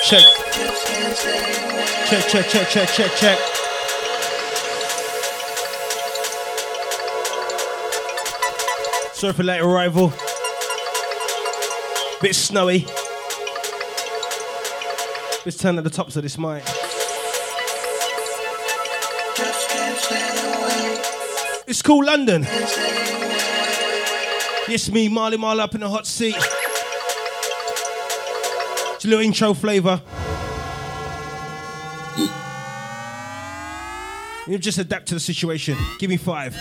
Check. Check, check, check, check, check, check. Sorry for late arrival. Bit snowy. Let's turn at the tops of this mic. It's called London. Yes, me, Marley Marl up in the hot seat. It's a little intro flavour. You just adapt to the situation. Give me 5.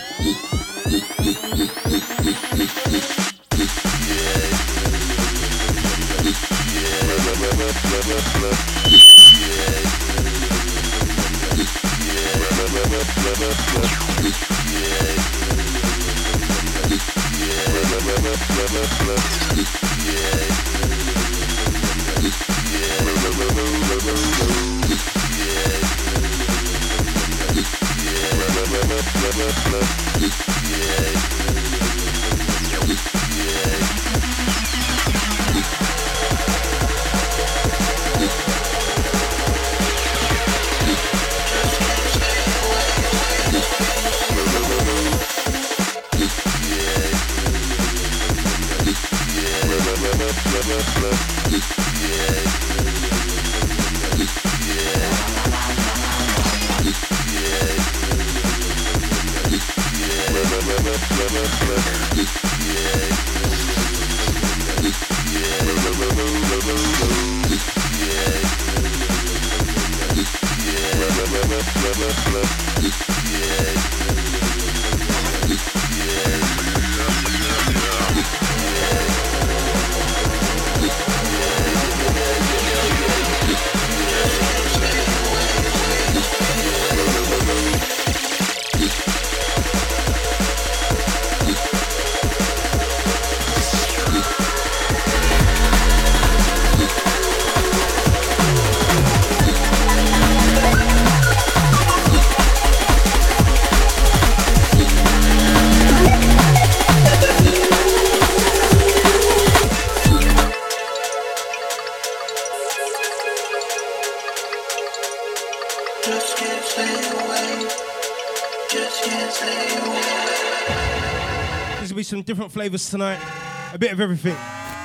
There's gonna be some different flavors tonight. A bit of everything.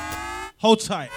Hold tight.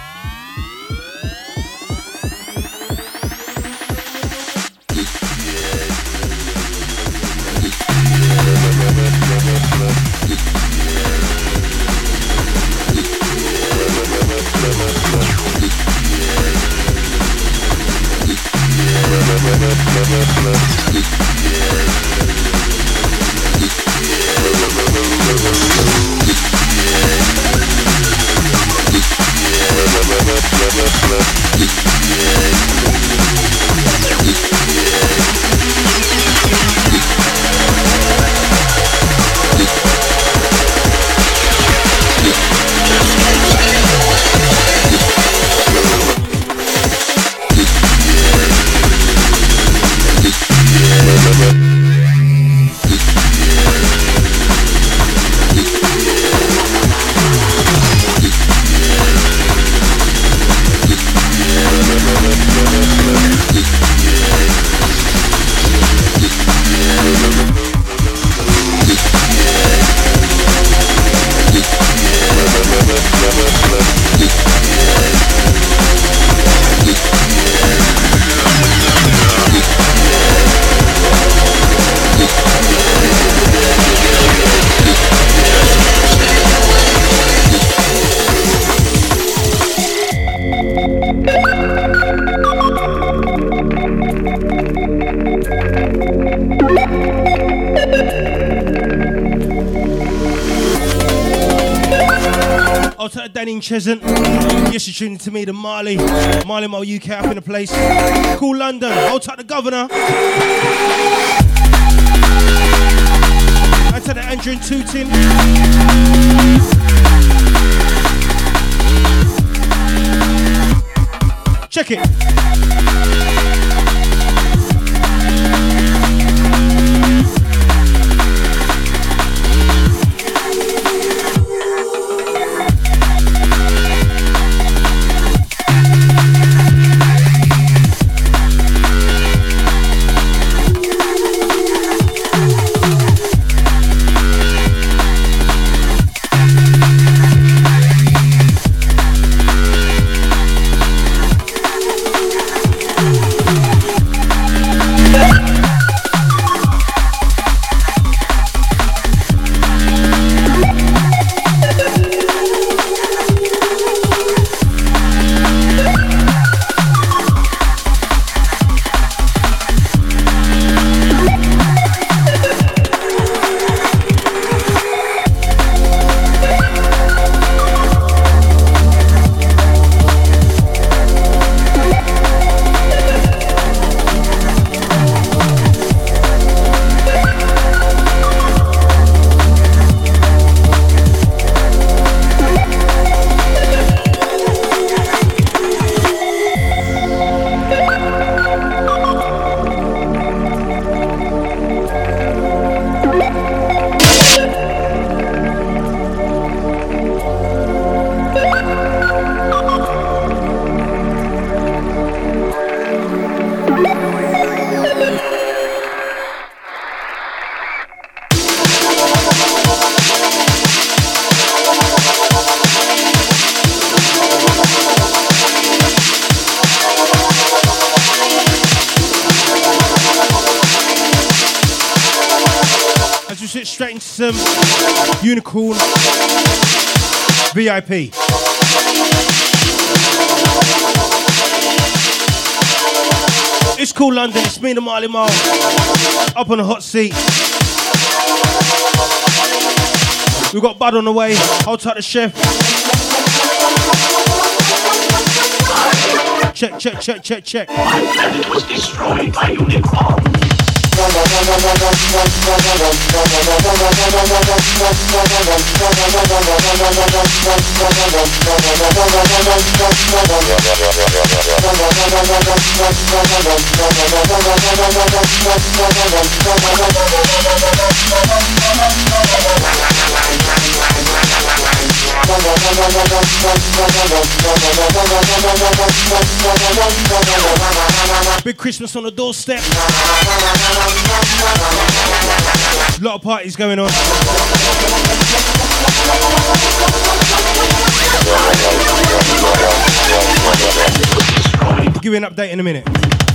Chesant. Yes, you're tuning to me, the Marley Marl UK up in the place. Cool London. Hold tight, the governor. And to the Andrew and Tooting. Check it. straight into some Unicorn VIP. It's called London. It's me and Marley Marl up on the hot seat. We've got Bud on the way. Hold tight the chef. Check, check, check, check, check. My planet was destroyed by Unicorn. Big Christmas on the doorstep. Lot of parties going on. I'll give you an update in a minute.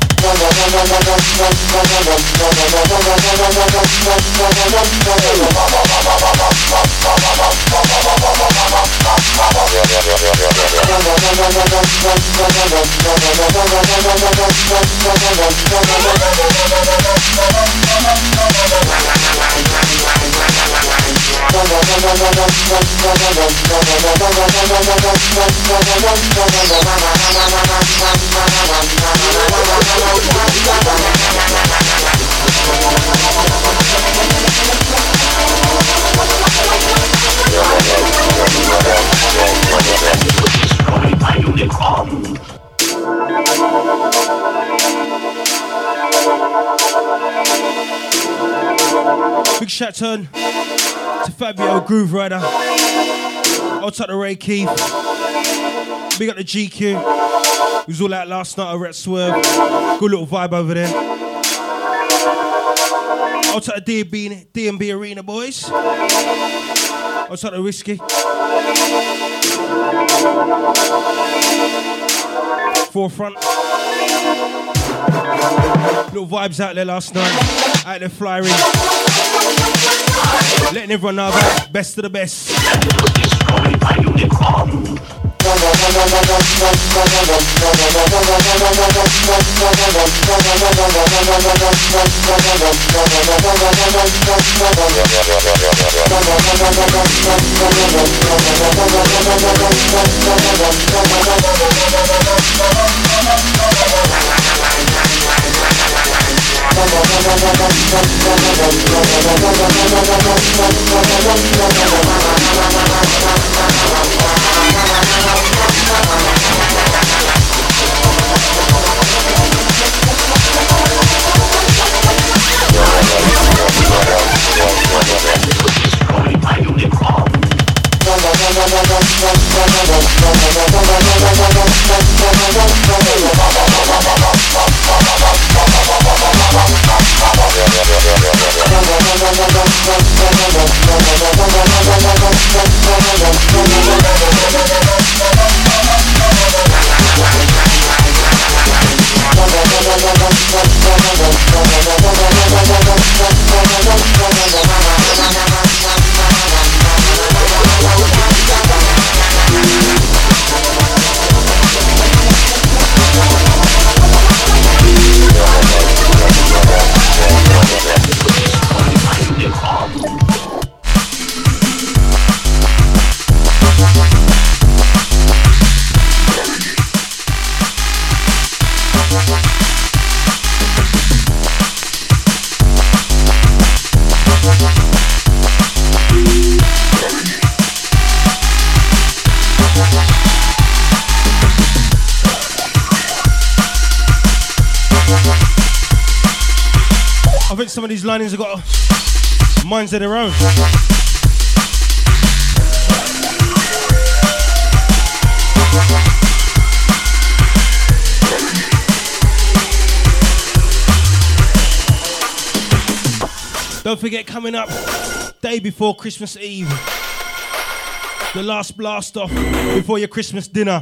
Big shout out to Fabio Groove Rider. I'll take the Ray Keith. Big up the GQ. We was all out last night over at Swerve. Good little vibe over there. I'll take the DMB Arena boys. I'll take the Whiskey. Forefront. Little vibes out there last night. Out there flying. Letting everyone know about best of the best. Destroyed by Unicorn. I think some of these linings have got minds of their own. Don't forget, coming up day before Christmas Eve, the last blast off before your Christmas dinner.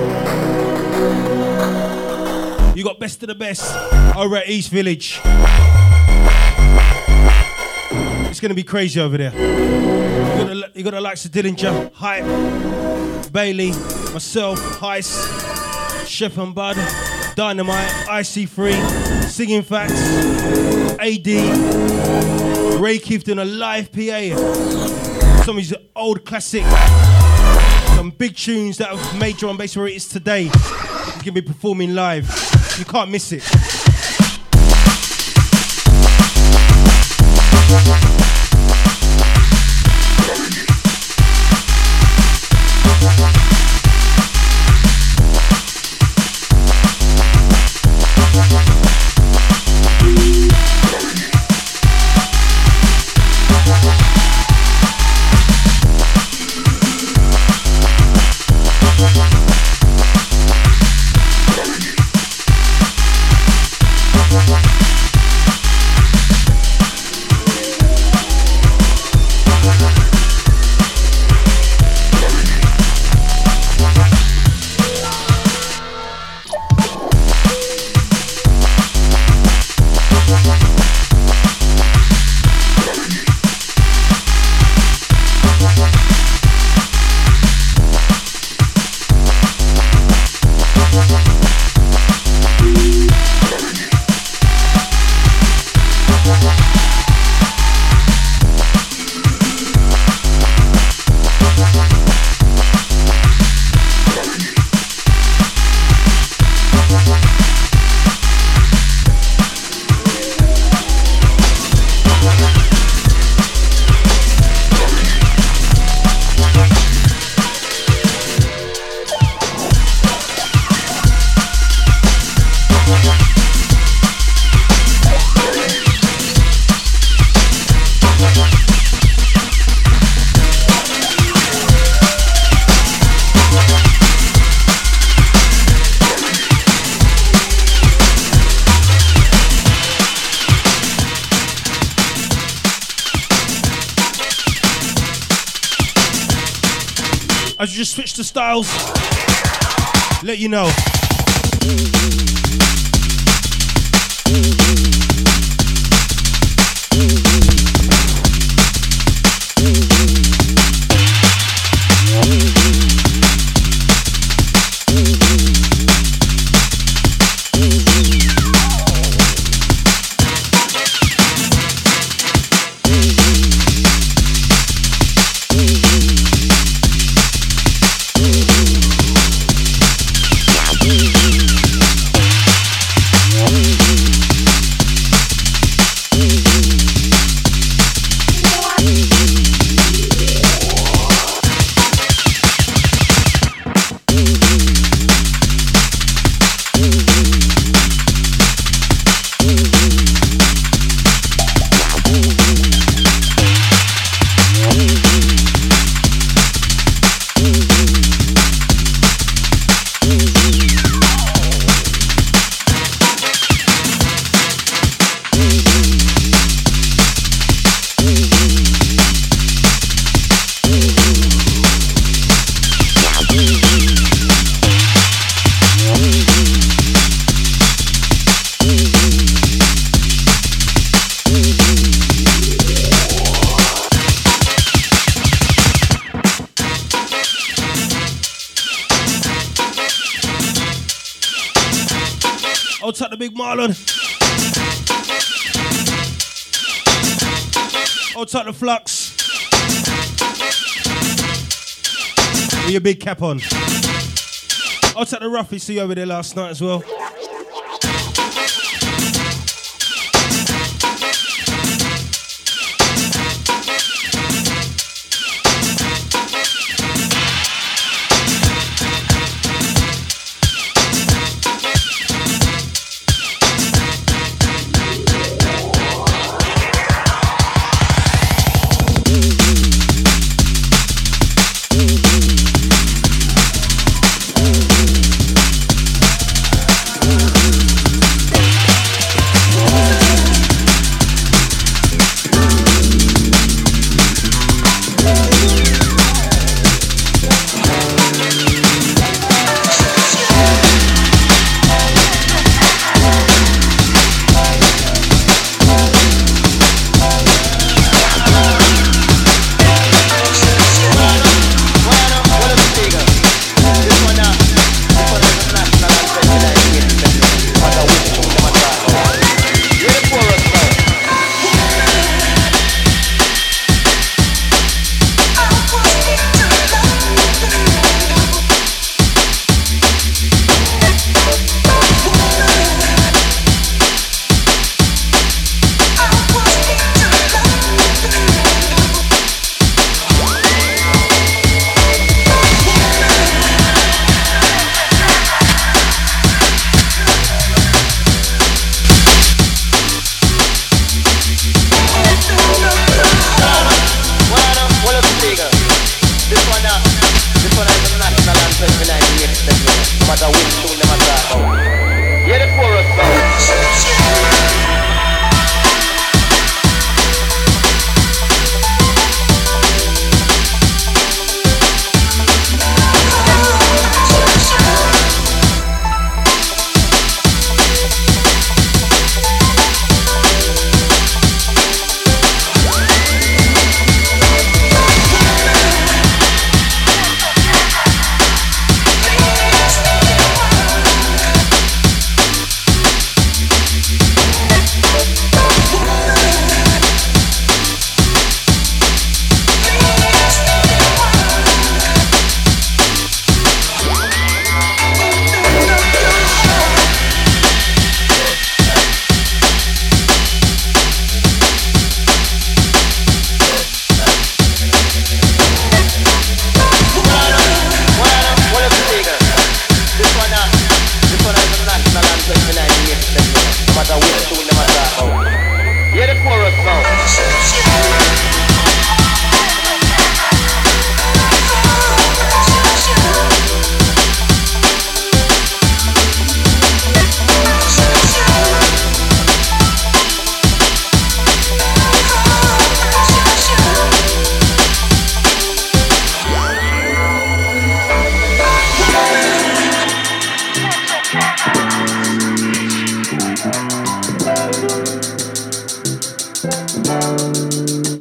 You got best of the best over at East Village. It's gonna be crazy over there. You got the likes of Dillinger, Hype, Bailey, myself, Heist, Chef and Bud, Dynamite, IC3, Singing Facts, AD, Ray Keith doing a live PA. Some of his old classic, some big tunes that have made drum and bass where it is today. He's gonna be performing live. You can't miss it. As you just switch to styles, let you know. Outside the big Marlon. Outside the Flux. With your big cap on. Outside the Ruffy, see you over there last night as well.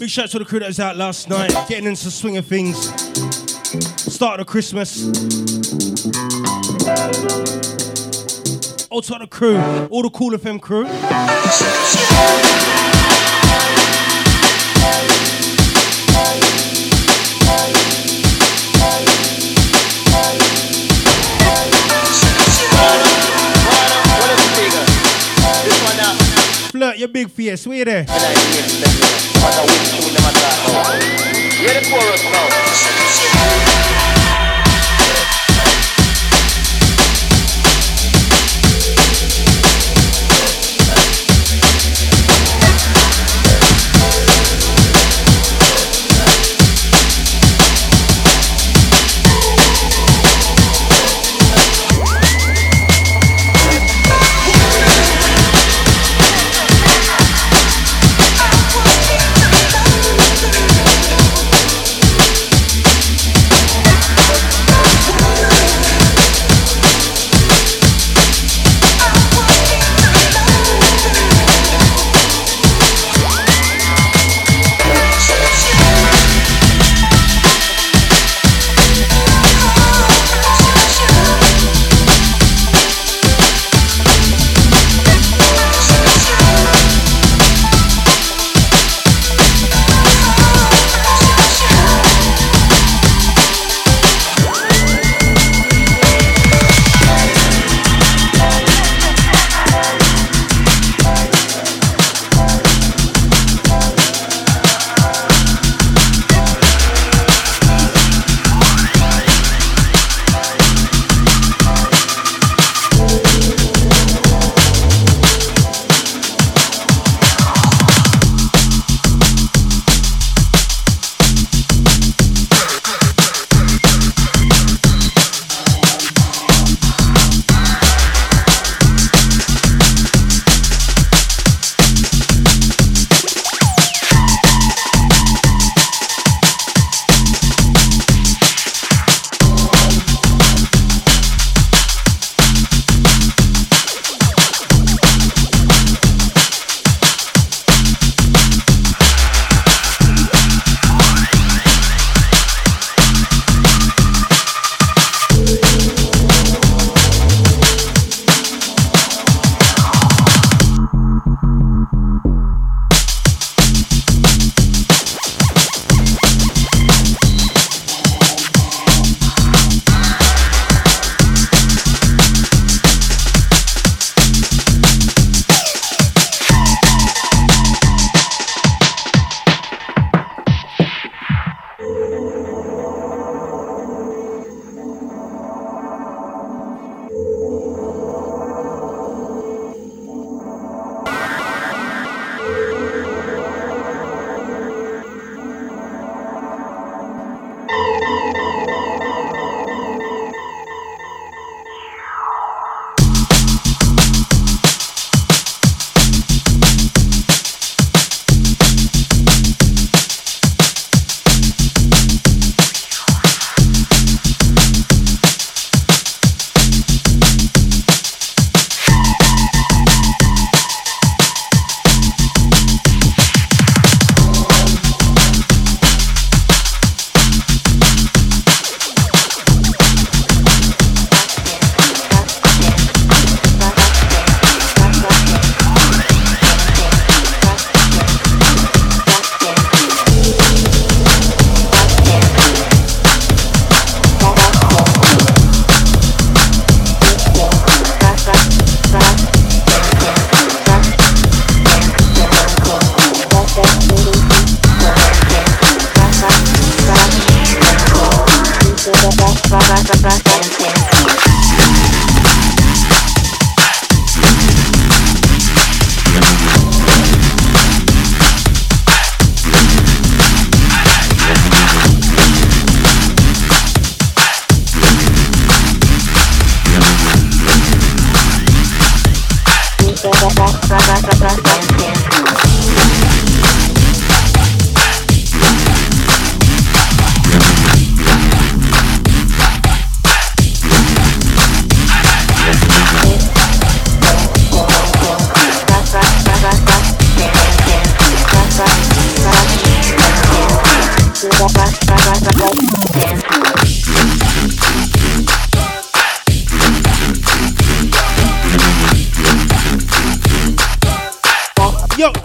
Big shout out to the crew that was out last night, getting into the swing of things. Start of Christmas. All to the crew, all the Cool FM crew. Flirt, you're big fierce, where you there? Yeah, the chorus now.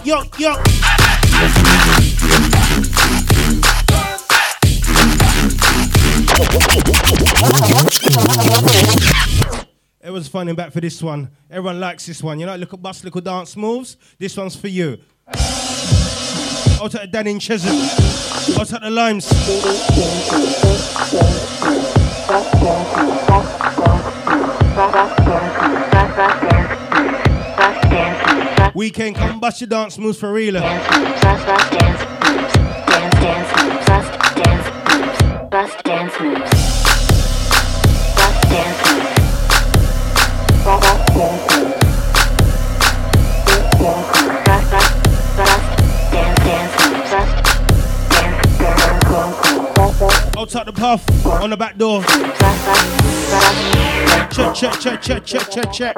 yo, yo. Everyone's finding back for this one. Everyone likes this one. You know, look at Bust Little Dance Moves. This one's for you. I'll take Danny in Cheshire. I'll take the Limes. Weekend, come bust your dance moves for real. Dance, bust dance moves. Bust dance moves. I'll tuck the puff on the back door. Check, check, check, check, check, check, check.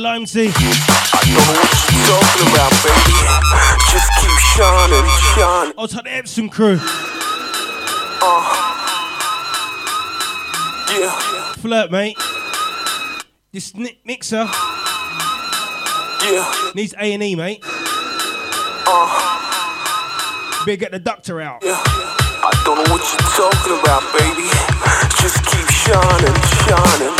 Lime Tea. I don't know what you're talking about, baby. Just keep shining, shining. I'll take the Epsom crew. Yeah, Flirt, mate. This mixer yeah, needs A&E, mate. Better get the doctor out. yeah. I don't know what you're talking about, baby. Just keep shining, shining.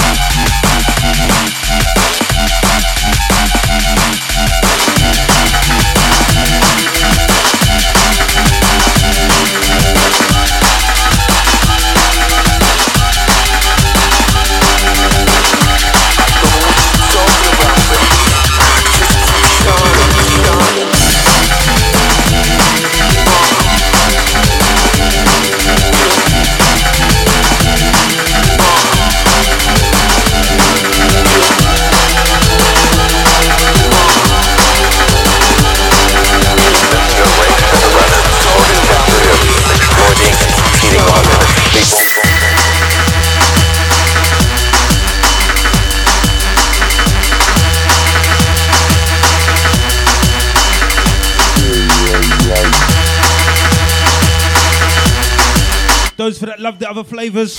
Those for that love the other flavours.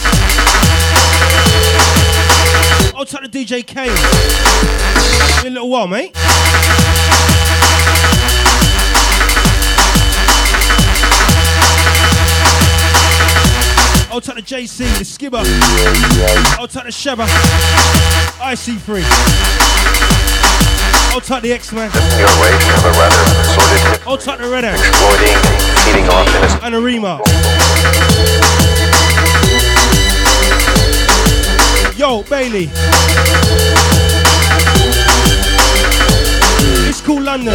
I'll take the DJ K. In a little while, mate. I'll take the JC, the Skibber. I'll take the Shabba. IC3. I'll take the X-Man. Your race have a rather sordid I'll take the Red Axe. exploiting, feeding off innocent. And a Rema. Yo, Bailey. It's called London.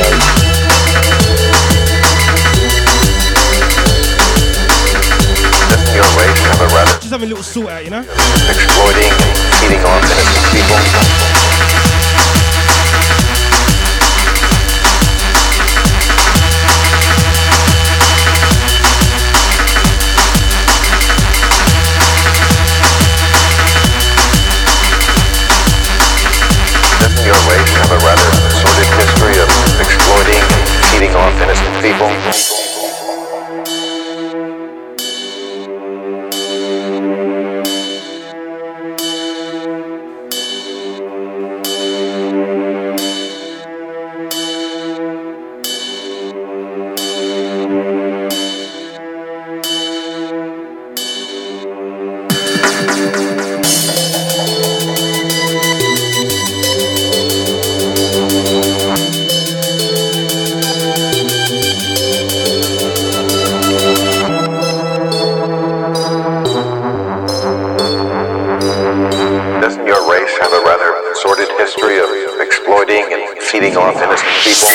Doesn't your race have a rather Just having a little sort out, you know? exploiting, feeding off innocent people? Doesn't your race have a rather sordid history of exploiting, feeding off innocent people? Doesn't your race have a rather sordid history of exploiting and feeding off innocent people?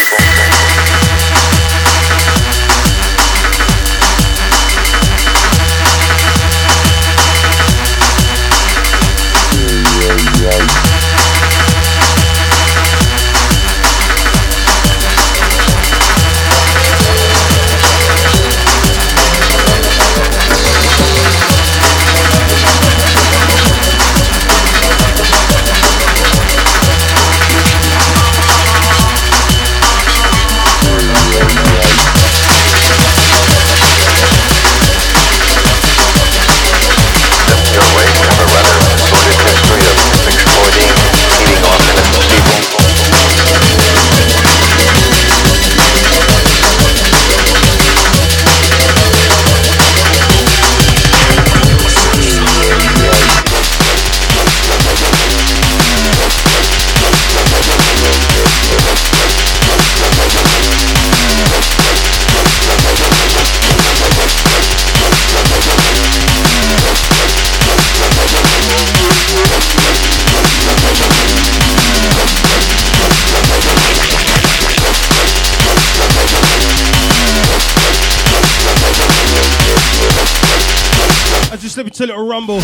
Slip it to a little rumble.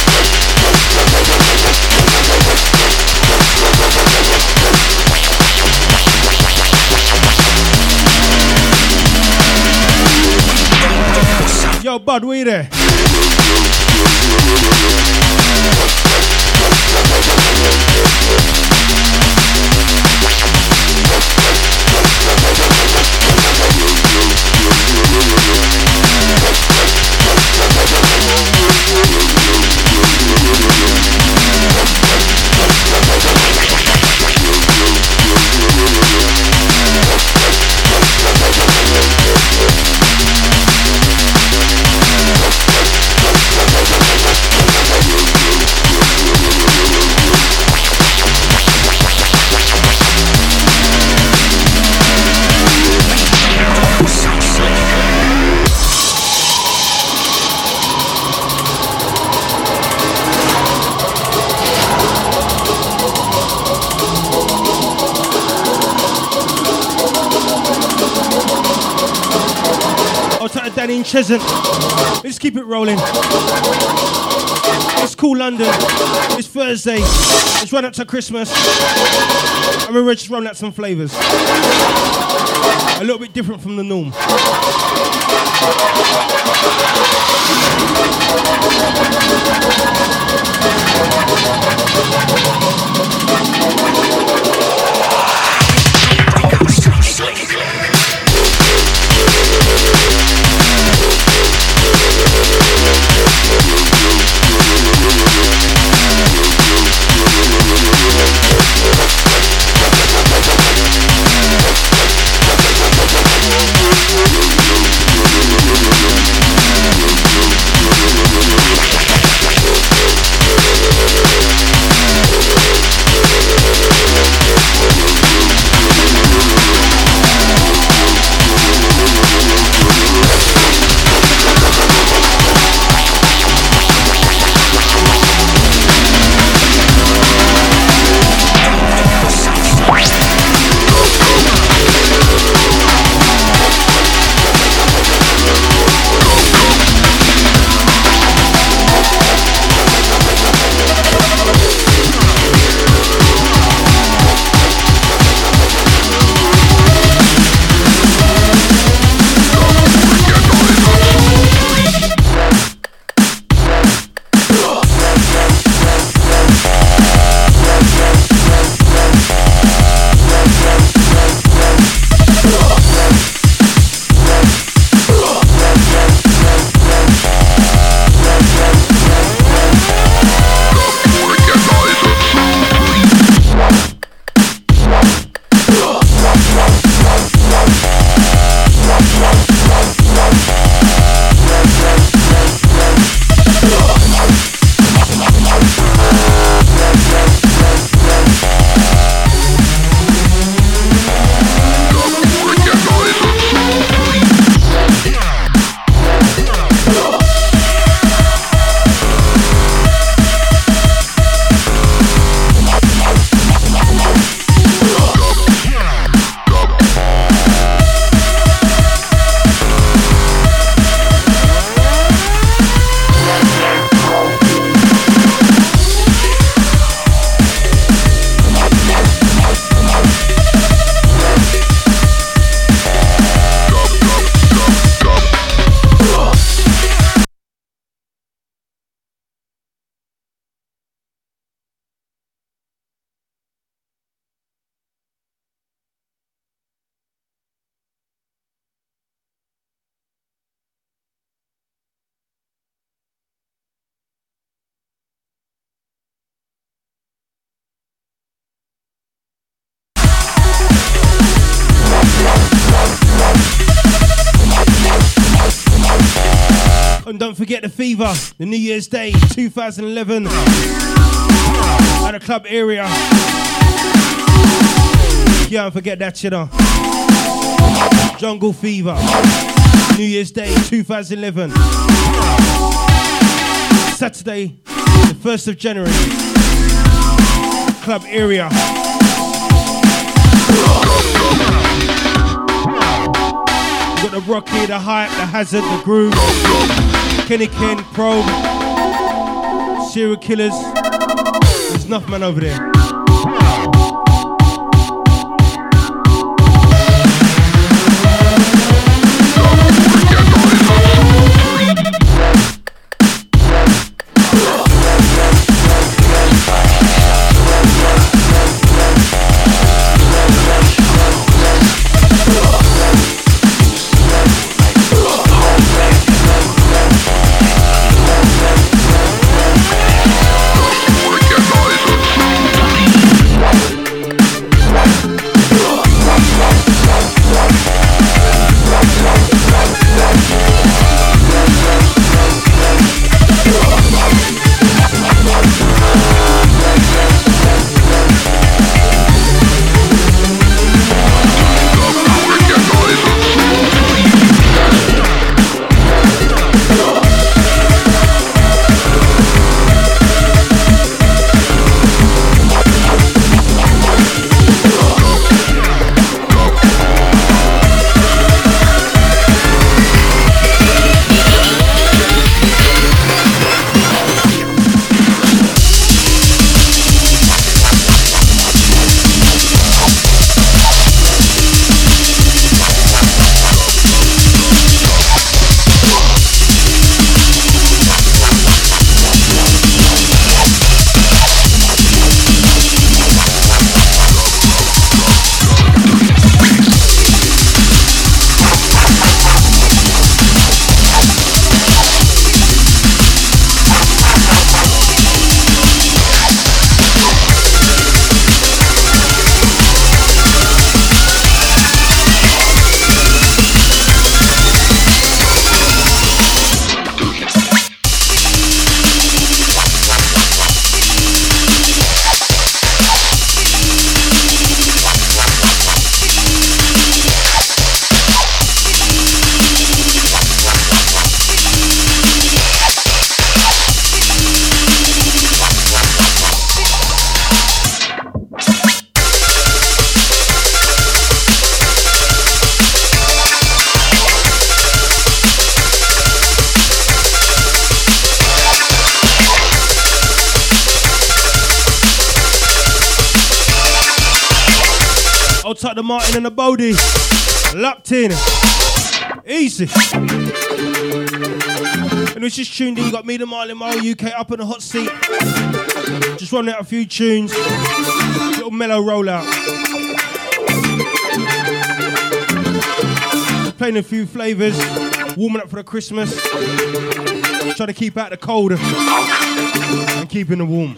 Yo, Bud, where you there? in Cheshunt. Let's keep it rolling. It's cool London. It's Thursday. Let's run up to Christmas. And we're just rolling out some flavours. A little bit different from the norm. And don't forget the Fever, the New Year's Day 2011 at the club area. Yeah, don't forget that, you know. Jungle Fever, New Year's Day 2011. Saturday, the 1st of January. Club area. Got the Rocky, the Hype, the Hazard, the Groove, Kenny Ken, Probe, Serial Killers. There's enough man over there. tight to Martin and the Bodie. Locked in. Easy. And it's just tuned in. You got me, the Marlin Mile UK up in the hot seat. Just running out a few tunes. Little mellow rollout. Just playing a few flavours. Warming up for the Christmas. Trying to keep out the cold and keeping it warm.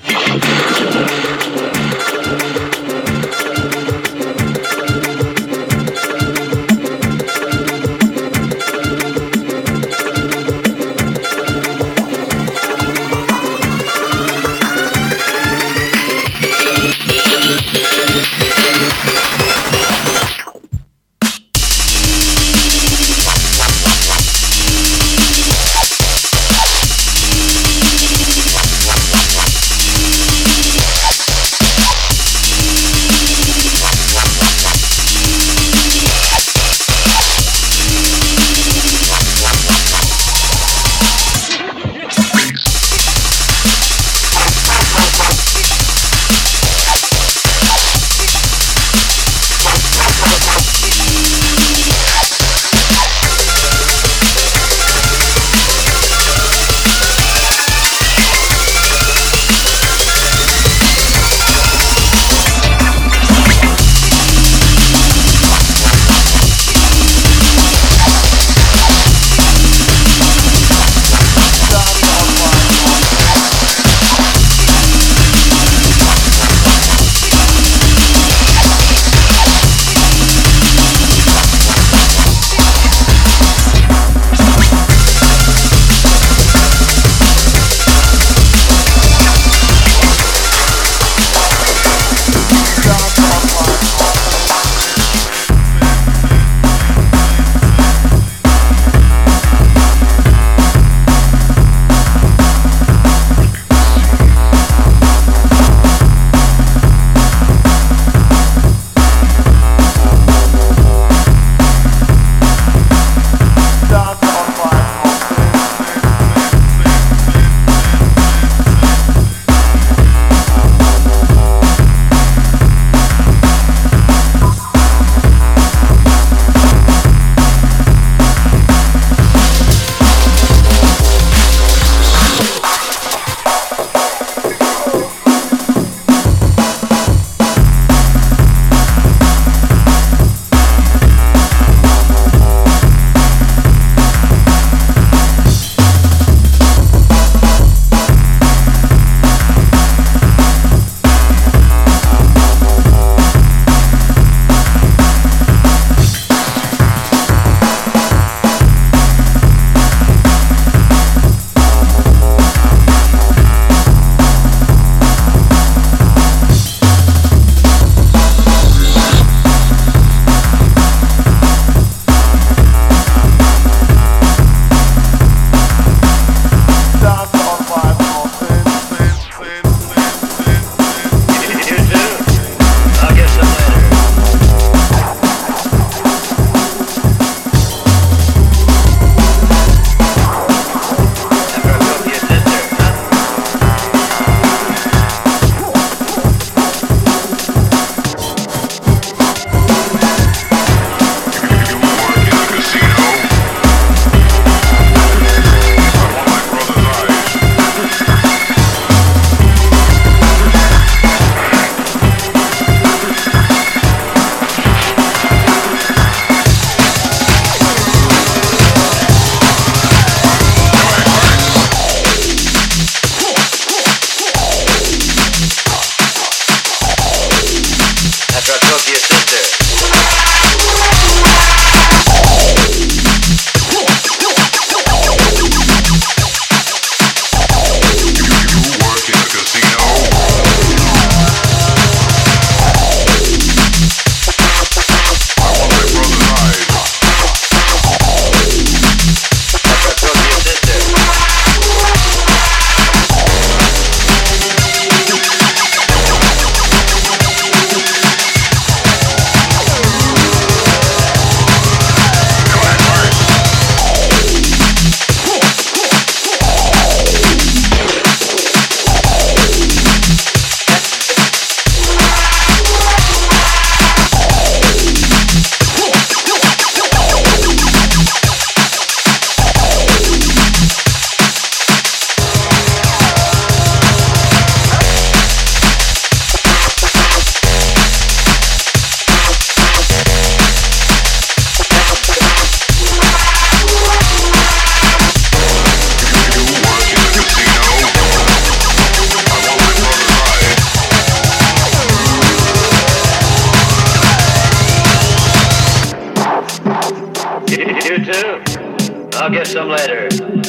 you some later.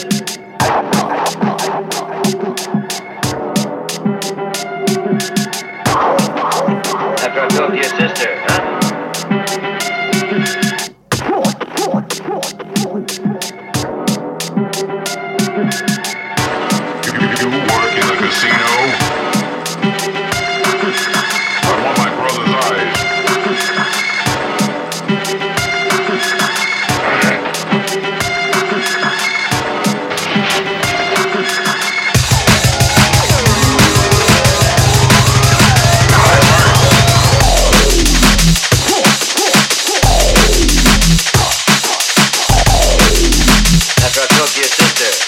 After I talk to your sister, huh? You work in the casino? I want my brother's eyes. After I talk to your sister.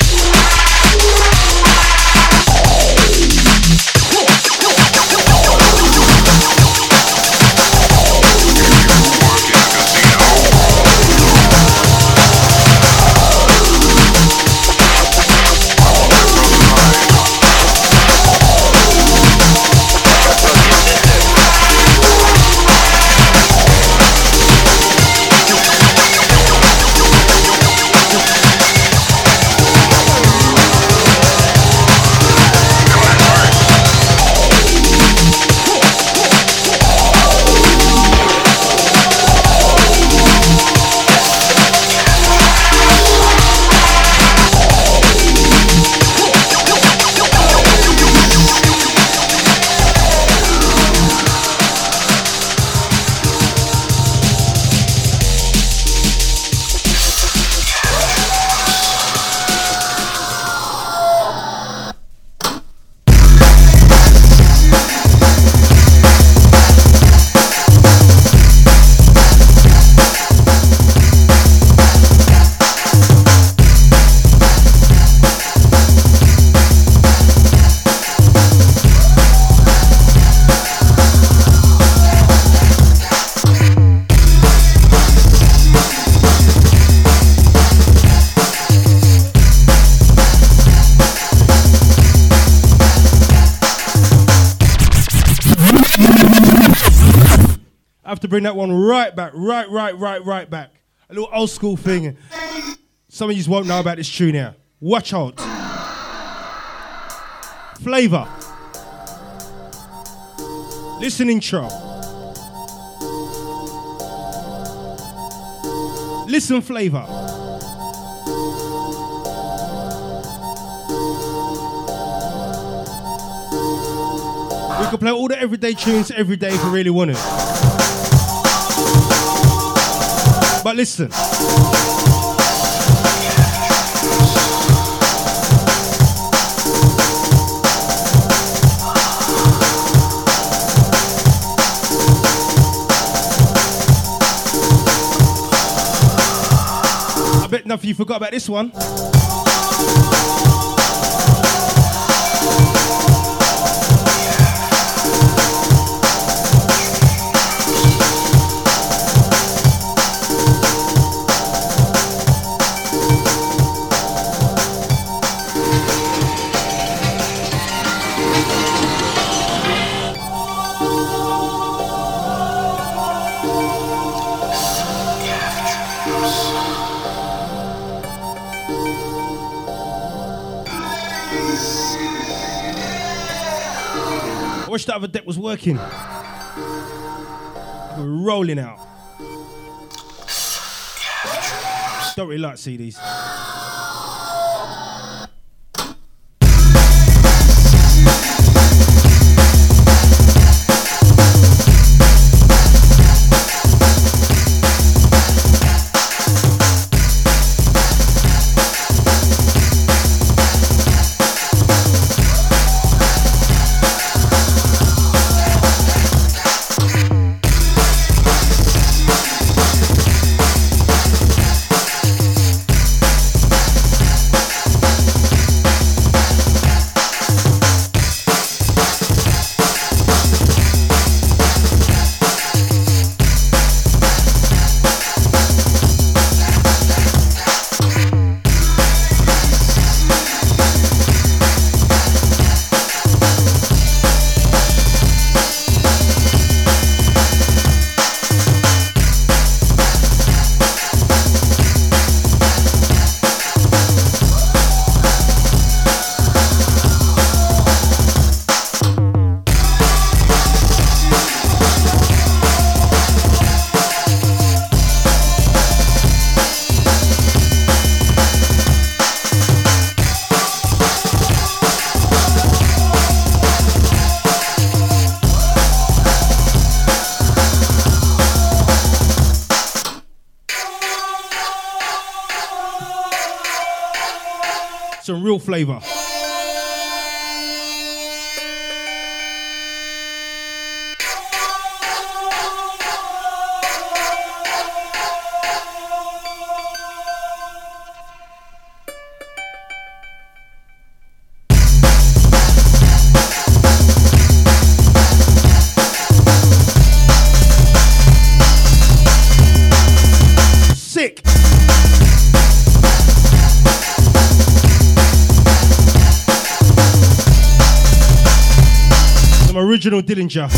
I have to bring that one right back, right back. A little old school thing. Some of you won't know about this tune here. Watch out. Flavor. Listen intro. Listen flavor. We could play all the everyday tunes every day if we really wanted. But listen. I bet enough of you forgot about this one. I wish that other deck was working. We're rolling out. Don't really like CDs. Some real flavour. Sick. Some original Dillinger.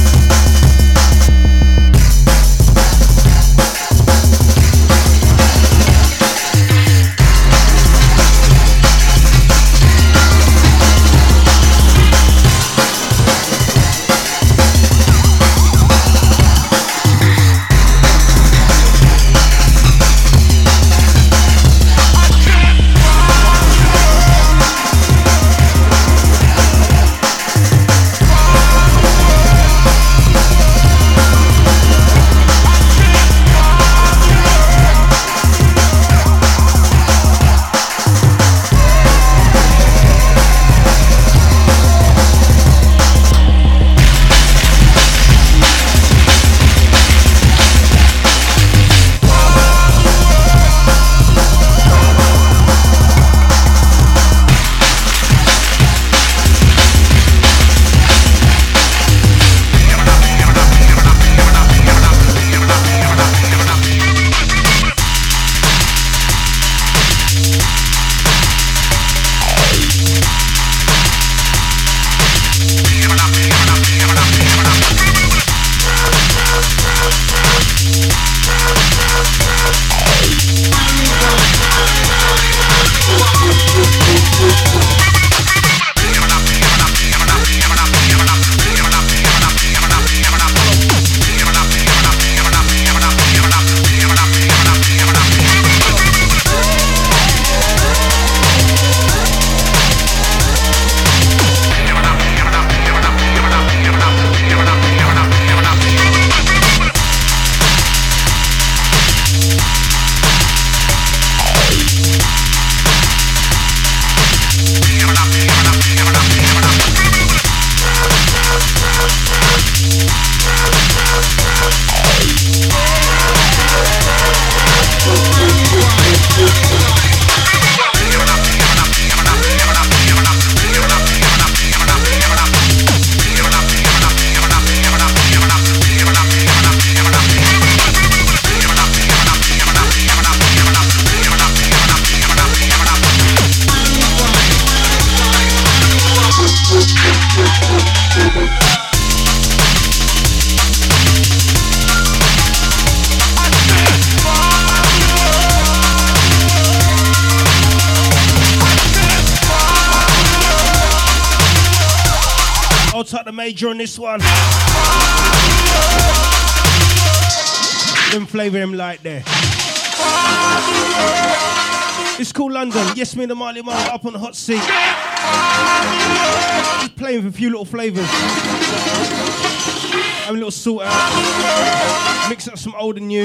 Major on this one. Them flavour him like there. It's called London. Yes, me and the Marley Marl up on the hot seat. Just playing with a few little flavours. Having a little sort out. Mix up some old and new.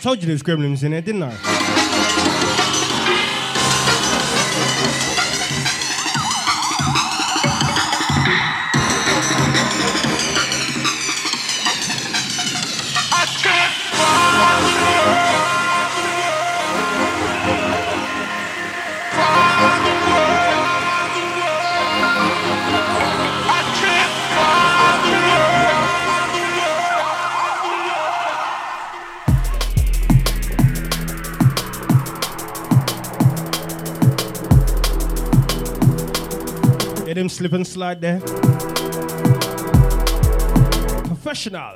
Told you there was gremlins in there, didn't I? Let him slip and slide there. Professional.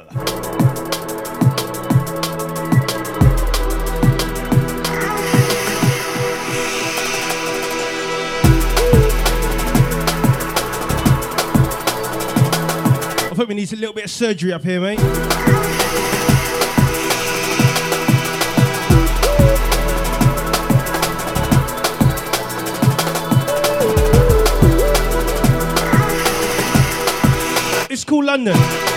I think we need a little bit of surgery up here, mate. It's called London.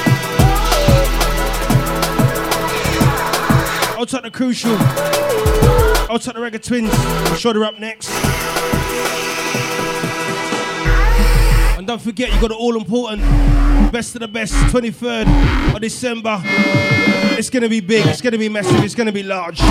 I'll take the Crucial. I'll take the Reggae Twins. I'm sure they're up next. And don't forget, you got the all-important best of the best, 23rd of December. It's going to be big, it's going to be massive, it's going to be large.